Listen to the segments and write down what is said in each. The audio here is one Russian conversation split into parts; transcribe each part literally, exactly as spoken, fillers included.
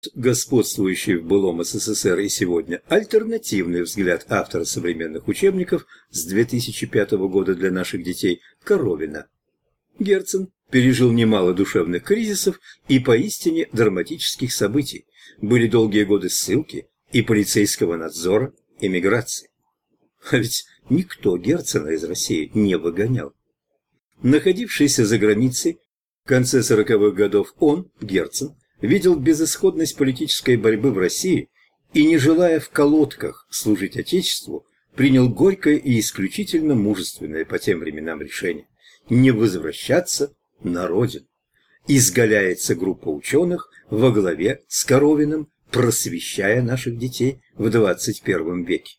Господствующий в былом СССР и сегодня альтернативный взгляд автора современных учебников с две тысячи пятого года для наших детей Коровина. Герцен пережил немало душевных кризисов и поистине драматических событий. Были долгие годы ссылки и полицейского надзора, эмиграции. А ведь никто Герцена из России не выгонял. Находившийся за границей в конце сороковых годов, он, Герцен, видел безысходность политической борьбы в России и, не желая в колодках служить Отечеству, принял горькое и исключительно мужественное по тем временам решение не возвращаться на родину. Изгаляется группа ученых во главе с Коровиным, просвещая наших детей в двадцать первом веке.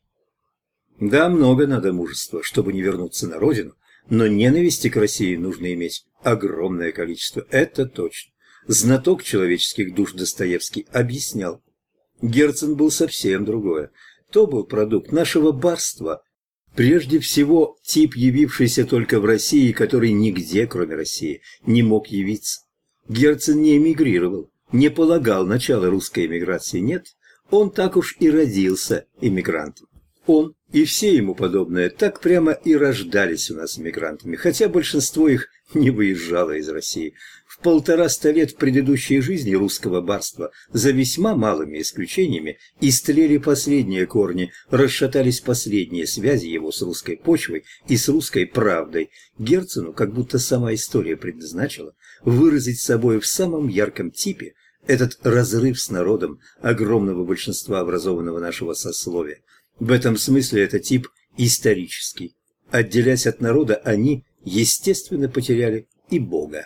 Да, много надо мужества, чтобы не вернуться на родину, но ненависти к России нужно иметь огромное количество, это точно. Знаток человеческих душ Достоевский объяснял. Герцен был совсем другое. То был продукт нашего барства. Прежде всего, тип, явившийся только в России, который нигде, кроме России, не мог явиться. Герцен не эмигрировал, не полагал начала русской эмиграции, нет. Он так уж и родился эмигрантом. Он и все ему подобные так прямо и рождались у нас эмигрантами, хотя большинство их не выезжало из России. В полтораста лет предыдущей жизни русского барства, за весьма малыми исключениями, истлели последние корни, расшатались последние связи его с русской почвой и с русской правдой. Герцену как будто сама история предназначила выразить собой в самом ярком типе этот разрыв с народом огромного большинства образованного нашего сословия. В этом смысле это тип исторический. Отделясь от народа, они, естественно, потеряли и Бога.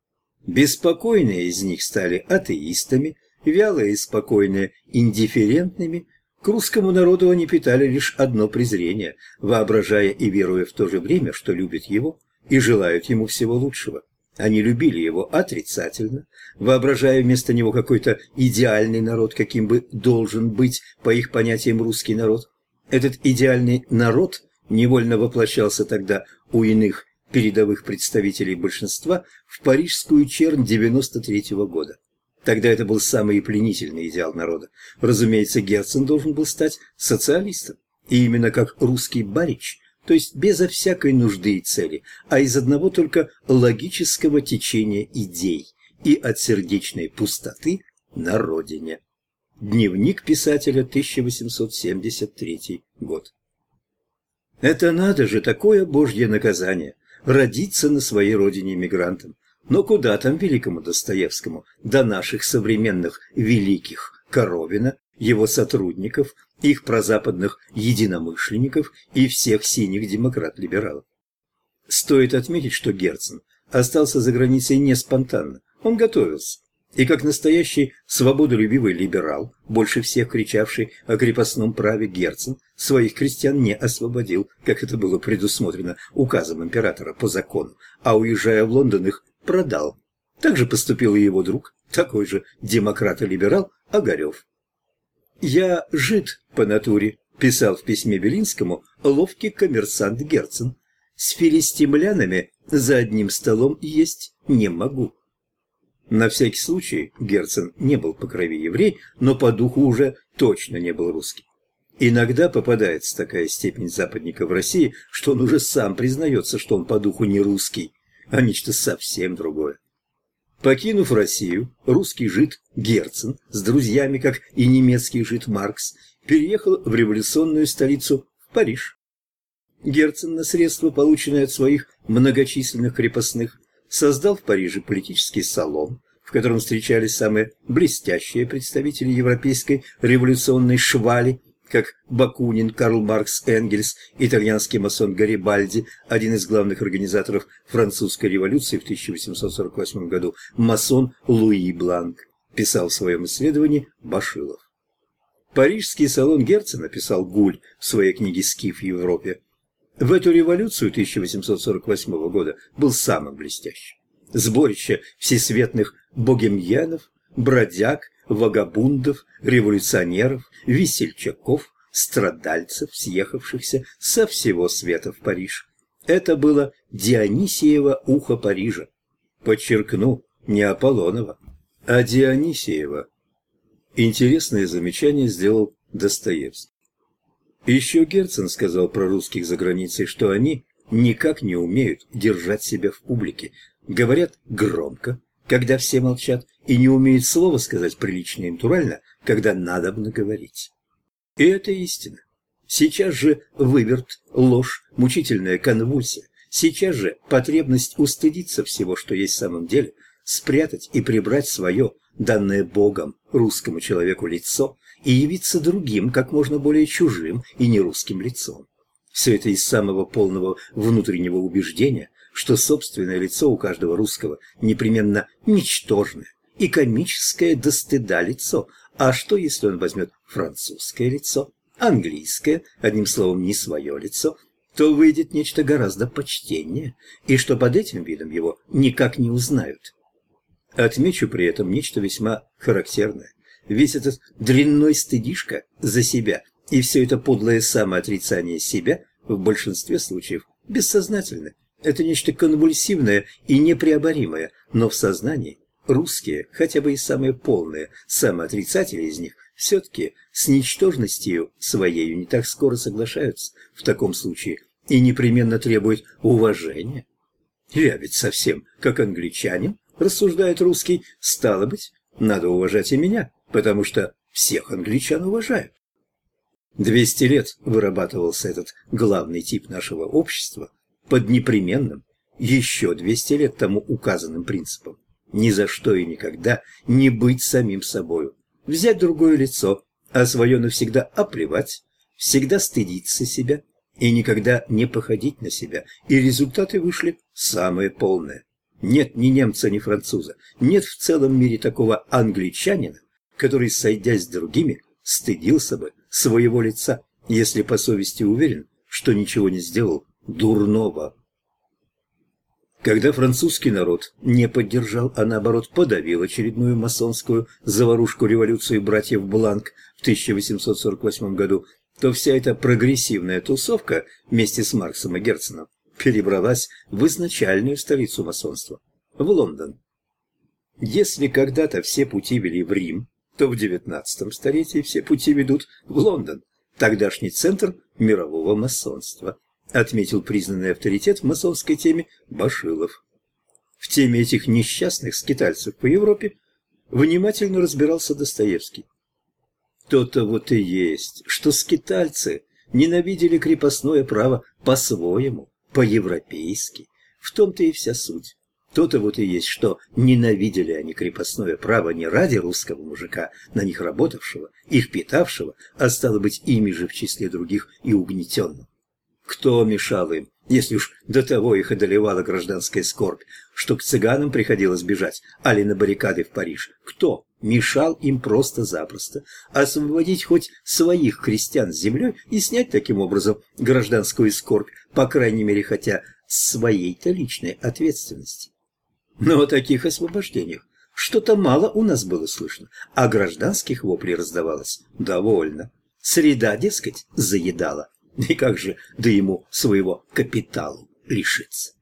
Беспокойные из них стали атеистами, вялые и спокойные – индифферентными. К русскому народу они питали лишь одно презрение, воображая и веруя в то же время, что любят его и желают ему всего лучшего. Они любили его отрицательно, воображая вместо него какой-то идеальный народ, каким бы должен быть, по их понятиям, русский народ. Этот идеальный народ невольно воплощался тогда у иных передовых представителей большинства в парижскую чернь девяносто третьего года. Тогда это был самый пленительный идеал народа. Разумеется, Герцен должен был стать социалистом, и именно как русский барич, то есть безо всякой нужды и цели, а из одного только логического течения идей и от сердечной пустоты на родине. Дневник писателя, тысяча восемьсот семьдесят третий год. Это надо же, такое божье наказание – родиться на своей родине мигрантом. Но куда там великому Достоевскому до наших современных великих Коровина, его сотрудников, их прозападных единомышленников и всех синих демократ-либералов? Стоит отметить, что Герцен остался за границей не спонтанно, он готовился. И как настоящий свободолюбивый либерал, больше всех кричавший о крепостном праве, Герцен своих крестьян не освободил, как это было предусмотрено указом императора по закону, а уезжая в Лондон их продал. Так же поступил и его друг, такой же демократ и либерал, Огарев. «Я жид по натуре», – писал в письме Белинскому ловкий коммерсант Герцен. «С филистимлянами за одним столом есть не могу». На всякий случай Герцен не был по крови еврей, но по духу уже точно не был русский. Иногда попадается такая степень западника в России, что он уже сам признается, что он по духу не русский, а нечто совсем другое. Покинув Россию, русский жид Герцен с друзьями, как и немецкий жид Маркс, переехал в революционную столицу в Париж. Герцен на средства, полученные от своих многочисленных крепостных, создал в Париже политический салон, в котором встречались самые блестящие представители европейской революционной швали, как Бакунин, Карл Маркс, Энгельс, итальянский масон Гарибальди, один из главных организаторов французской революции в тысяча восемьсот сорок восьмом году, масон Луи Бланк, писал в своем исследовании Башилов. Парижский салон Герцена, писал Гуль в своей книге «Скиф в Европе», в эту революцию тысяча восемьсот сорок восьмого года был самым блестящим. Сборище всесветных богемьянов, бродяг, вагабундов, революционеров, весельчаков, страдальцев, съехавшихся со всего света в Париж. Это было Дионисиево ухо Парижа. Подчеркну, не Аполлонова, а Дионисиева. Интересное замечание сделал Достоевский. Еще Герцен сказал про русских за границей, что они никак не умеют держать себя в публике. Говорят громко, когда все молчат, и не умеют слова сказать прилично и натурально, когда надобно говорить. И это истина. Сейчас же выверт, ложь, мучительная конвульсия. Сейчас же потребность устыдиться всего, что есть в самом деле, спрятать и прибрать свое, данное Богом, русскому человеку лицо, и явиться другим, как можно более чужим и нерусским лицом. Все это из самого полного внутреннего убеждения, что собственное лицо у каждого русского непременно ничтожное и комическое до стыда лицо. А что, если он возьмет французское лицо, английское, одним словом, не свое лицо, то выйдет нечто гораздо почтеннее, и что под этим видом его никак не узнают. Отмечу при этом нечто весьма характерное. Весь этот дрянной стыдишка за себя и все это подлое самоотрицание себя в большинстве случаев бессознательно. Это нечто конвульсивное и непреоборимое, но в сознании русские, хотя бы и самые полные самоотрицатели из них, все-таки с ничтожностью своею не так скоро соглашаются в таком случае и непременно требуют уважения. Я ведь совсем как англичанин, рассуждает русский, стало быть, надо уважать и меня, потому что всех англичан уважают. Двести лет вырабатывался этот главный тип нашего общества под непременным, еще двести лет тому указанным принципом. Ни за что и никогда не быть самим собою, взять другое лицо, а свое навсегда оплевать, всегда стыдиться себя и никогда не походить на себя, и результаты вышли самые полные. Нет ни немца, ни француза, нет в целом мире такого англичанина, который, сойдясь с другими, стыдился бы своего лица, если по совести уверен, что ничего не сделал дурного. Когда французский народ не поддержал, а наоборот подавил очередную масонскую заварушку-революцию братьев Бланк в тысяча восемьсот сорок восьмом году, то вся эта прогрессивная тусовка вместе с Марксом и Герценом перебралась в изначальную столицу масонства – в Лондон. Если когда-то все пути вели в Рим, то в девятнадцатом столетии все пути ведут в Лондон, тогдашний центр мирового масонства, отметил признанный авторитет в масонской теме Башилов. В теме этих несчастных скитальцев по Европе внимательно разбирался Достоевский. То-то вот и есть, что скитальцы ненавидели крепостное право по-своему, по-европейски. В том-то и вся суть. То-то вот и есть, что ненавидели они крепостное право не ради русского мужика, на них работавшего, их питавшего, а стало быть, ими же в числе других и угнетенным. Кто мешал им, если уж до того их одолевала гражданская скорбь, что к цыганам приходилось бежать, али на баррикады в Париж? Кто мешал им просто-запросто освободить хоть своих крестьян с землей и снять таким образом гражданскую скорбь, по крайней мере, хотя с своей-то личной ответственности? Но о таких освобождениях что-то мало у нас было слышно, а гражданских воплей раздавалось довольно. Среда, дескать, заедала. И как же, да ему своего капиталу лишиться?